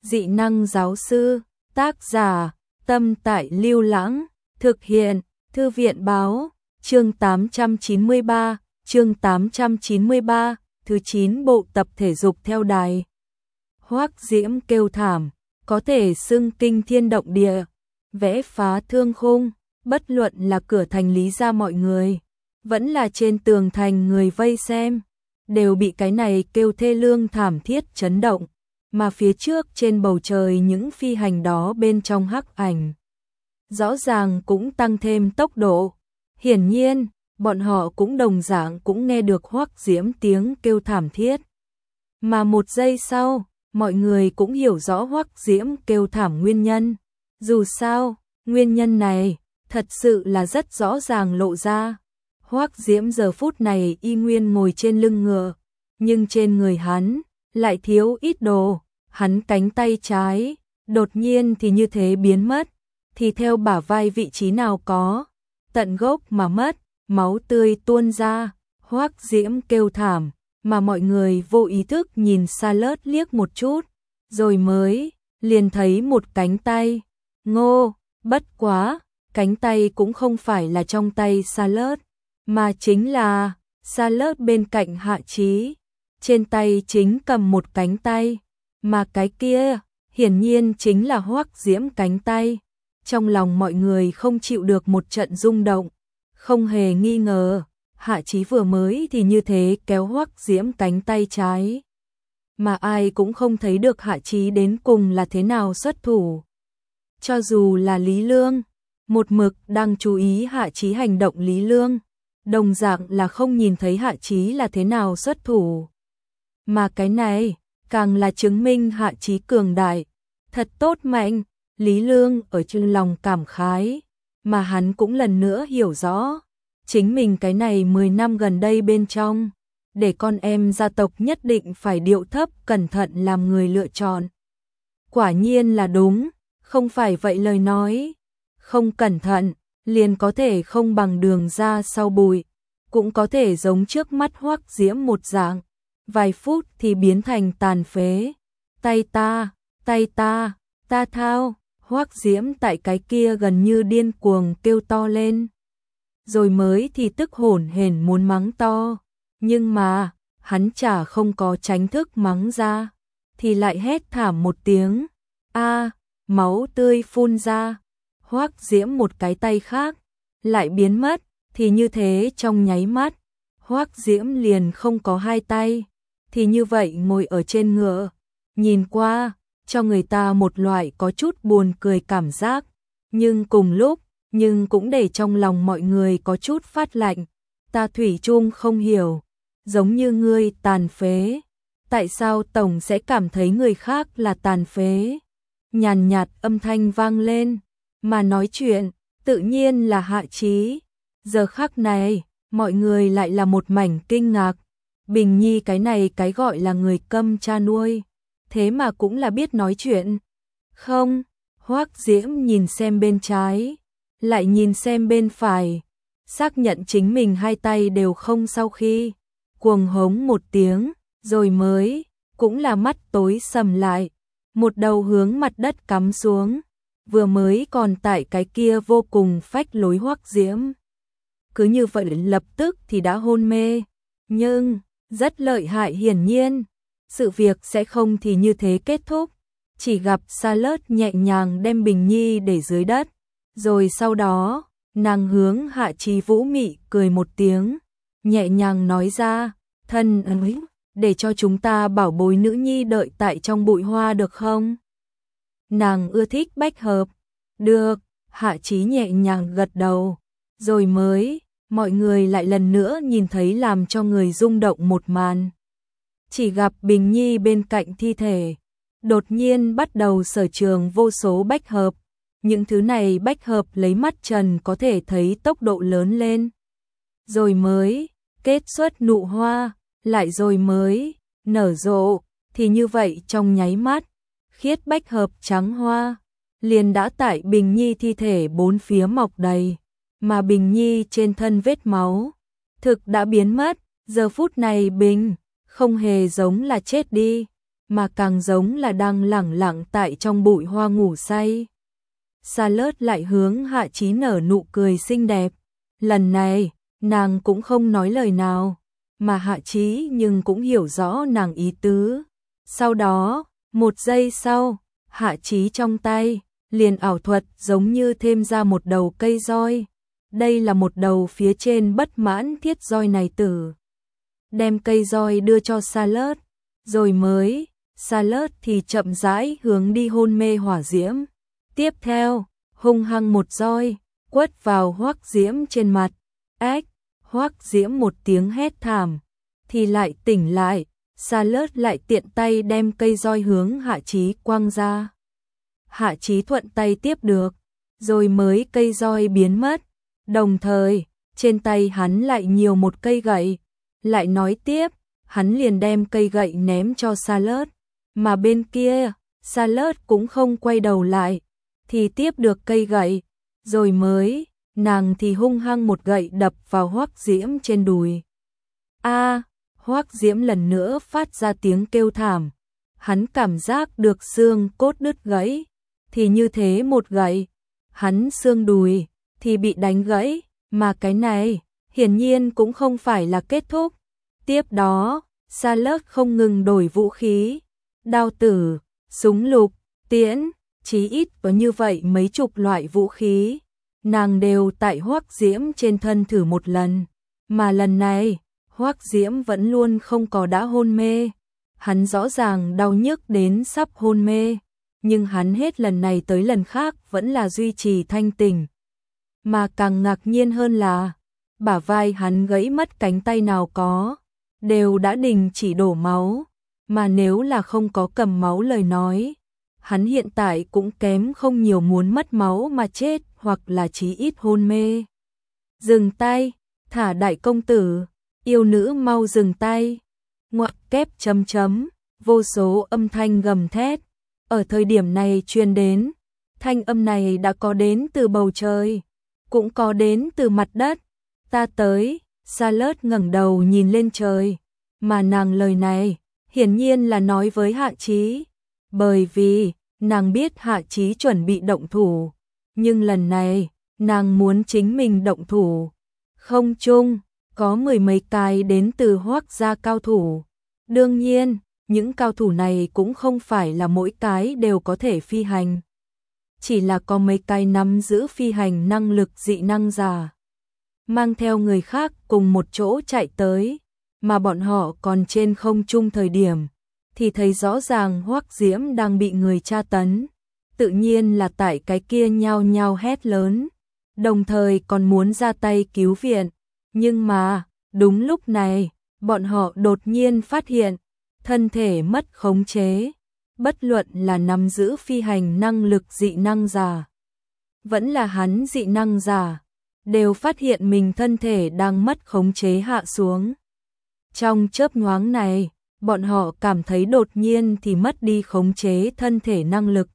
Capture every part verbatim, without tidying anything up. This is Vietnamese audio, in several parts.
Dị năng giáo sư, tác giả, Tâm Tại Lưu Lãng, thực hiện, Thư viện báo, chương tám trăm chín mươi ba, chương tám trăm chín mươi ba, thứ chín bộ tập thể dục theo đài. Hoắc Diễm kêu thảm, có thể xưng kinh thiên động địa, vẽ phá thương khung, bất luận là cửa thành Lý gia mọi người, vẫn là trên tường thành người vây xem, đều bị cái này kêu thê lương thảm thiết chấn động, mà phía trước trên bầu trời những phi hành đó bên trong hắc ảnh. Rõ ràng cũng tăng thêm tốc độ, hiển nhiên, bọn họ cũng đồng dạng cũng nghe được Hoắc Diễm tiếng kêu thảm thiết. Mà một giây sau, mọi người cũng hiểu rõ Hoắc Diễm kêu thảm nguyên nhân. Dù sao, nguyên nhân này, thật sự là rất rõ ràng lộ ra. Hoắc Diễm giờ phút này y nguyên ngồi trên lưng ngựa, nhưng trên người hắn, lại thiếu ít đồ. Hắn cánh tay trái, đột nhiên thì như thế biến mất, thì theo bả vai vị trí nào có, tận gốc mà mất, máu tươi tuôn ra, Hoắc Diễm kêu thảm, mà mọi người vô ý thức nhìn Charlotte liếc một chút, rồi mới, liền thấy một cánh tay, ngô, bất quá, cánh tay cũng không phải là trong tay Charlotte, mà chính là, Charlotte bên cạnh Hạ Chí, trên tay chính cầm một cánh tay. Mà cái kia, hiển nhiên chính là Hoắc Diễm cánh tay. Trong lòng mọi người không chịu được một trận rung động. Không hề nghi ngờ, Hạ Chí vừa mới thì như thế kéo Hoắc Diễm cánh tay trái. Mà ai cũng không thấy được Hạ Chí đến cùng là thế nào xuất thủ. Cho dù là Lý Lương, một mực đang chú ý Hạ Chí hành động Lý Lương, đồng dạng là không nhìn thấy Hạ Chí là thế nào xuất thủ. Mà cái này, càng là chứng minh Hạ Chí cường đại, thật tốt mạnh, Lý Lương ở trong lòng cảm khái, mà hắn cũng lần nữa hiểu rõ, chính mình cái này mười năm gần đây bên trong, để con em gia tộc nhất định phải điệu thấp cẩn thận làm người lựa chọn. Quả nhiên là đúng, không phải vậy lời nói, không cẩn thận, liền có thể không bằng đường ra sau bụi, cũng có thể giống trước mắt Hoắc Diễm một dạng. Vài phút thì biến thành tàn phế. Tay ta, tay ta, ta thao, Hoắc Diễm tại cái kia gần như điên cuồng kêu to lên. Rồi mới thì tức hổn hển muốn mắng to, nhưng mà, hắn chả không có tránh thức mắng ra, thì lại hét thảm một tiếng. A, máu tươi phun ra. Hoắc Diễm một cái tay khác, lại biến mất, thì như thế trong nháy mắt, Hoắc Diễm liền không có hai tay. Thì như vậy ngồi ở trên ngựa, nhìn qua, cho người ta một loại có chút buồn cười cảm giác, nhưng cùng lúc, nhưng cũng để trong lòng mọi người có chút phát lạnh. Ta thủy chung không hiểu, giống như ngươi tàn phế, tại sao tổng sẽ cảm thấy người khác là tàn phế? Nhàn nhạt âm thanh vang lên, mà nói chuyện, tự nhiên là Hạ Chí. Giờ khắc này, mọi người lại là một mảnh kinh ngạc. Bình Nhi cái này cái gọi là người câm cha nuôi, thế mà cũng là biết nói chuyện. Không, Hoắc Diễm nhìn xem bên trái, lại nhìn xem bên phải, xác nhận chính mình hai tay đều không sau khi, cuồng hống một tiếng, rồi mới, cũng là mắt tối sầm lại, một đầu hướng mặt đất cắm xuống, vừa mới còn tại cái kia vô cùng phách lối Hoắc Diễm. Cứ như vậy lập tức thì đã hôn mê, nhưng rất lợi hại hiển nhiên, sự việc sẽ không thì như thế kết thúc, chỉ gặp Charlotte nhẹ nhàng đem Bình Nhi để dưới đất, rồi sau đó, nàng hướng Hạ Chí vũ mị cười một tiếng, nhẹ nhàng nói ra, thân ơi, để cho chúng ta bảo bối nữ nhi đợi tại trong bụi hoa được không? Nàng ưa thích bách hợp, được, Hạ Chí nhẹ nhàng gật đầu, rồi mới mọi người lại lần nữa nhìn thấy làm cho người rung động một màn. Chỉ gặp Bình Nhi bên cạnh thi thể, đột nhiên bắt đầu sở trường vô số bách hợp. Những thứ này bách hợp lấy mắt trần có thể thấy tốc độ lớn lên. Rồi mới kết xuất nụ hoa, lại rồi mới nở rộ, thì như vậy trong nháy mắt, khiết bách hợp trắng hoa, liền đã tại Bình Nhi thi thể bốn phía mọc đầy. Mà Bình Nhi trên thân vết máu, thực đã biến mất, giờ phút này Bình, không hề giống là chết đi, mà càng giống là đang lẳng lặng tại trong bụi hoa ngủ say. Charlotte lại hướng Hạ Chí nở nụ cười xinh đẹp. Lần này, nàng cũng không nói lời nào, mà Hạ Chí nhưng cũng hiểu rõ nàng ý tứ. Sau đó, một giây sau, Hạ Chí trong tay, liền ảo thuật giống như thêm ra một đầu cây roi. Đây là một đầu phía trên bất mãn thiết roi này tử. Đem cây roi đưa cho Charlotte, rồi mới, Charlotte thì chậm rãi hướng đi hôn mê hỏa diễm. Tiếp theo, hung hăng một roi, quất vào Hoắc Diễm trên mặt. Ách, Hoắc Diễm một tiếng hét thảm, thì lại tỉnh lại. Charlotte lại tiện tay đem cây roi hướng Hạ Chí quăng ra. Hạ Chí thuận tay tiếp được, rồi mới cây roi biến mất. Đồng thời, trên tay hắn lại nhiều một cây gậy. Lại nói tiếp, hắn liền đem cây gậy ném cho Charlotte. Mà bên kia, Charlotte cũng không quay đầu lại, thì tiếp được cây gậy. Rồi mới, nàng thì hung hăng một gậy đập vào Hoắc Diễm trên đùi. A, Hoắc Diễm lần nữa phát ra tiếng kêu thảm. Hắn cảm giác được xương cốt đứt gãy, thì như thế một gậy, hắn xương đùi thì bị đánh gãy, mà cái này hiển nhiên cũng không phải là kết thúc. Tiếp đó, Charlotte không ngừng đổi vũ khí, đao tử, súng lục, tiễn, chí ít có như vậy mấy chục loại vũ khí. Nàng đều tại Hoắc Diễm trên thân thử một lần, mà lần này, Hoắc Diễm vẫn luôn không có đã hôn mê. Hắn rõ ràng đau nhức đến sắp hôn mê, nhưng hắn hết lần này tới lần khác vẫn là duy trì thanh tỉnh. Mà càng ngạc nhiên hơn là, bả vai hắn gãy mất cánh tay nào có, đều đã đình chỉ đổ máu, mà nếu là không có cầm máu lời nói, hắn hiện tại cũng kém không nhiều muốn mất máu mà chết hoặc là chí ít hôn mê. Dừng tay, thả đại công tử, yêu nữ mau dừng tay. Ngoặc kép chấm chấm, vô số âm thanh gầm thét. Ở thời điểm này truyền đến, thanh âm này đã có đến từ bầu trời, cũng có đến từ mặt đất. Ta tới, Charlotte ngẩng đầu nhìn lên trời, mà nàng lời này, hiển nhiên là nói với Hạ Chí, bởi vì, nàng biết Hạ Chí chuẩn bị động thủ, nhưng lần này, nàng muốn chính mình động thủ. Không chung, có mười mấy cái đến từ Hoắc gia cao thủ. Đương nhiên, những cao thủ này cũng không phải là mỗi cái đều có thể phi hành. Chỉ là có mấy cái nắm giữ phi hành năng lực dị năng giả. Mang theo người khác cùng một chỗ chạy tới, mà bọn họ còn trên không trung thời điểm, thì thấy rõ ràng Hoắc Diễm đang bị người tra tấn. Tự nhiên là tại cái kia nhao nhao hét lớn, đồng thời còn muốn ra tay cứu viện. Nhưng mà, đúng lúc này, bọn họ đột nhiên phát hiện, thân thể mất khống chế, bất luận là nắm giữ phi hành năng lực dị năng giả, vẫn là hắn dị năng giả, đều phát hiện mình thân thể đang mất khống chế hạ xuống. Trong chớp nhoáng này, bọn họ cảm thấy đột nhiên thì mất đi khống chế thân thể năng lực.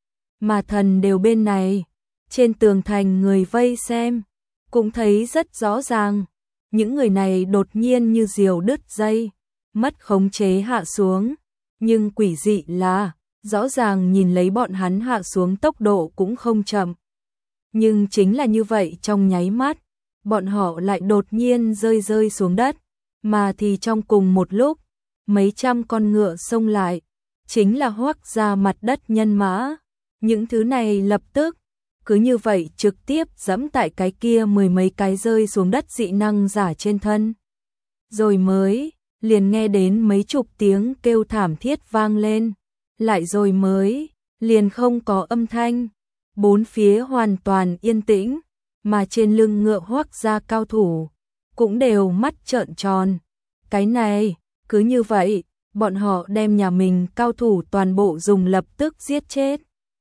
Mà thần đều bên này, trên tường thành người vây xem, cũng thấy rất rõ ràng. Những người này đột nhiên như diều đứt dây, mất khống chế hạ xuống, nhưng quỷ dị là, rõ ràng nhìn lấy bọn hắn hạ xuống tốc độ cũng không chậm. Nhưng chính là như vậy trong nháy mắt, bọn họ lại đột nhiên rơi rơi xuống đất, mà thì trong cùng một lúc, mấy trăm con ngựa xông lại, chính là Hoắc ra mặt đất nhân mã. Những thứ này lập tức, cứ như vậy trực tiếp giẫm tại cái kia mười mấy cái rơi xuống đất dị năng giả trên thân. Rồi mới, liền nghe đến mấy chục tiếng kêu thảm thiết vang lên, lại rồi mới, liền không có âm thanh. Bốn phía hoàn toàn yên tĩnh, mà trên lưng ngựa Hoắc gia cao thủ, cũng đều mắt trợn tròn. Cái này, cứ như vậy, bọn họ đem nhà mình cao thủ toàn bộ dùng lập tức giết chết.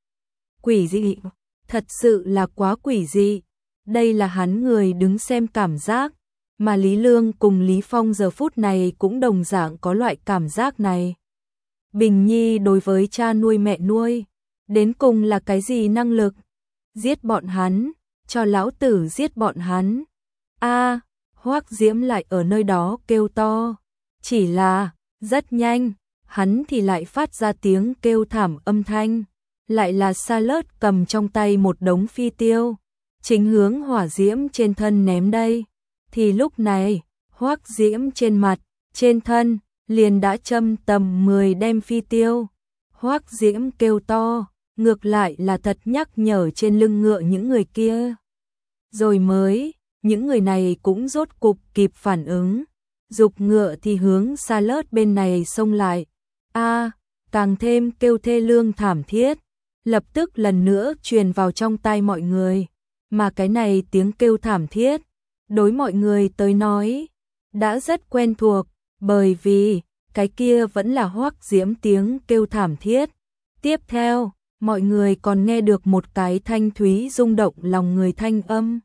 Quỷ dị, thật sự là quá quỷ dị. Đây là hắn người đứng xem cảm giác, mà Lý Lương cùng Lý Phong giờ phút này cũng đồng dạng có loại cảm giác này. Bình Nhi đối với cha nuôi mẹ nuôi, đến cùng là cái gì năng lực? Giết bọn hắn, cho lão tử giết bọn hắn. A, Hoắc Diễm lại ở nơi đó kêu to. Chỉ là, rất nhanh, hắn thì lại phát ra tiếng kêu thảm âm thanh, lại là Charlotte cầm trong tay một đống phi tiêu, chính hướng hỏa diễm trên thân ném đây. Thì lúc này, Hoắc Diễm trên mặt, trên thân, liền đã châm tầm mười đem phi tiêu. Hoắc Diễm kêu to, ngược lại là thật nhắc nhở trên lưng ngựa những người kia. Rồi mới, những người này cũng rốt cục kịp phản ứng, dục ngựa thì hướng Charlotte bên này xông lại. A, càng thêm kêu thê lương thảm thiết, lập tức lần nữa truyền vào trong tai mọi người, mà cái này tiếng kêu thảm thiết, đối mọi người tới nói, đã rất quen thuộc, bởi vì cái kia vẫn là Hoắc Diễm tiếng kêu thảm thiết. Tiếp theo, mọi người còn nghe được một cái thanh thúy rung động lòng người thanh âm.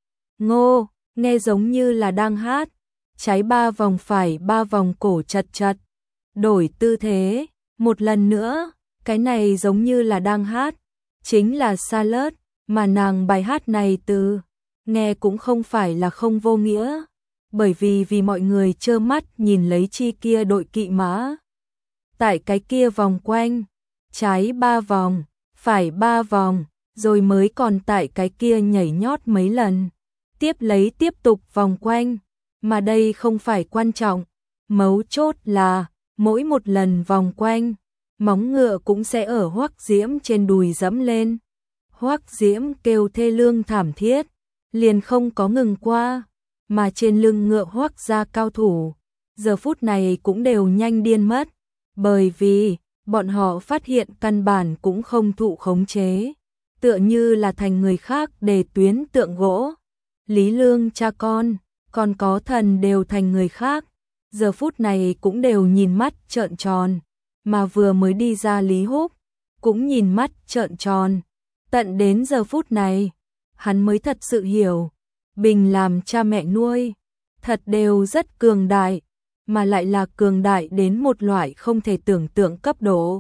Ngô, nghe giống như là đang hát, trái ba vòng phải ba vòng cổ chật chật, đổi tư thế, một lần nữa, cái này giống như là đang hát, chính là Charlotte, mà nàng bài hát này từ, nghe cũng không phải là không vô nghĩa, bởi vì vì mọi người trơ mắt nhìn lấy chi kia đội kỵ mã. Tại cái kia vòng quanh, trái ba vòng, phải ba vòng, rồi mới còn tại cái kia nhảy nhót mấy lần, tiếp lấy tiếp tục vòng quanh, mà đây không phải quan trọng, mấu chốt là, mỗi một lần vòng quanh, móng ngựa cũng sẽ ở Hoắc Diễm trên đùi dẫm lên. Hoắc Diễm kêu thê lương thảm thiết, liền không có ngừng qua, mà trên lưng ngựa Hoắc gia cao thủ, giờ phút này cũng đều nhanh điên mất, bởi vì bọn họ phát hiện căn bản cũng không thụ khống chế, tựa như là thành người khác để tuyến tượng gỗ. Lý Lương cha con, còn có thần đều thành người khác, giờ phút này cũng đều nhìn mắt trợn tròn, mà vừa mới đi ra Lý Húc, cũng nhìn mắt trợn tròn. Tận đến giờ phút này, hắn mới thật sự hiểu, Bình làm cha mẹ nuôi, thật đều rất cường đại, mà lại là cường đại đến một loại không thể tưởng tượng cấp độ.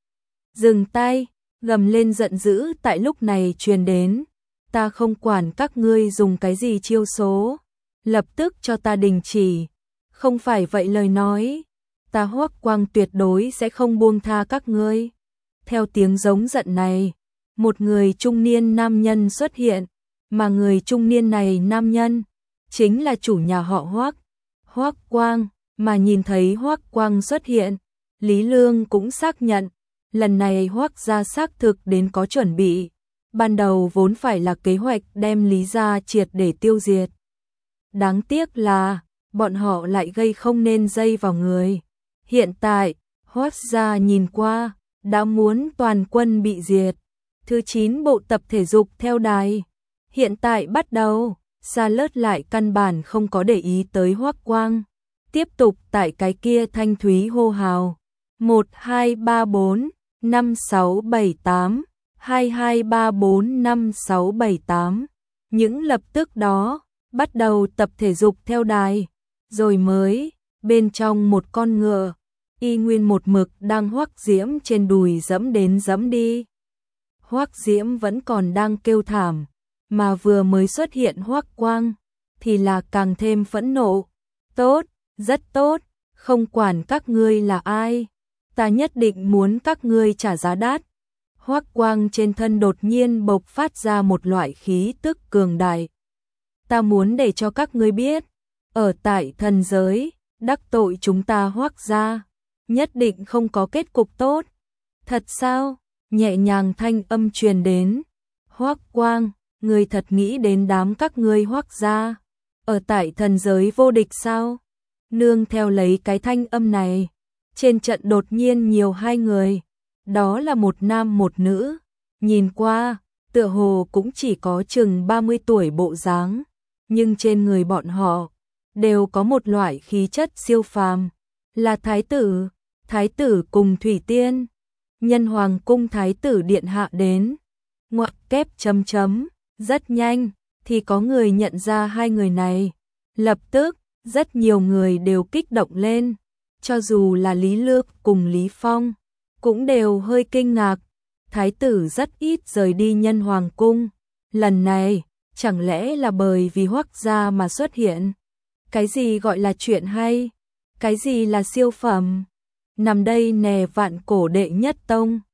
Dừng tay, gầm lên giận dữ tại lúc này truyền đến, ta không quản các ngươi dùng cái gì chiêu số, lập tức cho ta đình chỉ, không phải vậy lời nói, ta Hoắc Quang tuyệt đối sẽ không buông tha các ngươi. Theo tiếng giống giận này, một người trung niên nam nhân xuất hiện, mà người trung niên này nam nhân, chính là chủ nhà họ Hoắc, Hoắc Quang, mà nhìn thấy Hoắc Quang xuất hiện, Lý Lương cũng xác nhận, lần này Hoắc gia xác thực đến có chuẩn bị, ban đầu vốn phải là kế hoạch đem Lý gia triệt để tiêu diệt. Đáng tiếc là, bọn họ lại gây không nên dây vào người. Hiện tại, Hoắc gia nhìn qua, đã muốn toàn quân bị diệt. Thứ chín bộ tập thể dục theo đài. Hiện tại bắt đầu, Charlotte lại căn bản không có để ý tới Hoắc Quang. Tiếp tục tại cái kia thanh thúy hô hào. một, hai, ba, bốn, năm, sáu, bảy, tám. hai, hai, ba, bốn, năm, sáu, bảy, tám. Những lập tức đó, bắt đầu tập thể dục theo đài. Rồi mới, bên trong một con ngựa, y nguyên một mực đang Hoắc Diễm trên đùi dẫm đến dẫm đi. Hoắc Diễm vẫn còn đang kêu thảm, mà vừa mới xuất hiện Hoắc Quang, thì là càng thêm phẫn nộ. Tốt, rất tốt, không quản các ngươi là ai, ta nhất định muốn các ngươi trả giá đắt. Hoắc Quang trên thân đột nhiên bộc phát ra một loại khí tức cường đại. Ta muốn để cho các ngươi biết, ở tại thần giới, đắc tội chúng ta Hoắc gia, nhất định không có kết cục tốt. Thật sao? Nhẹ nhàng thanh âm truyền đến. Hoắc Quang, ngươi thật nghĩ đến đám các ngươi Hoắc gia, ở tại thần giới vô địch sao? Nương theo lấy cái thanh âm này, trên trận đột nhiên nhiều hai người, đó là một nam một nữ, nhìn qua, tựa hồ cũng chỉ có chừng ba mươi tuổi bộ dáng, nhưng trên người bọn họ đều có một loại khí chất siêu phàm, là thái tử, thái tử cùng thủy tiên. Nhân hoàng cung thái tử điện hạ đến. Ngoặc kép chấm chấm, rất nhanh thì có người nhận ra hai người này. Lập tức, rất nhiều người đều kích động lên, cho dù là Lý Lược cùng Lý Phong, cũng đều hơi kinh ngạc. Thái tử rất ít rời đi nhân hoàng cung, lần này, chẳng lẽ là bởi vì Hoắc gia mà xuất hiện? Cái gì gọi là chuyện hay? Cái gì là siêu phẩm? nằm đây nè vạn cổ đệ nhất tông.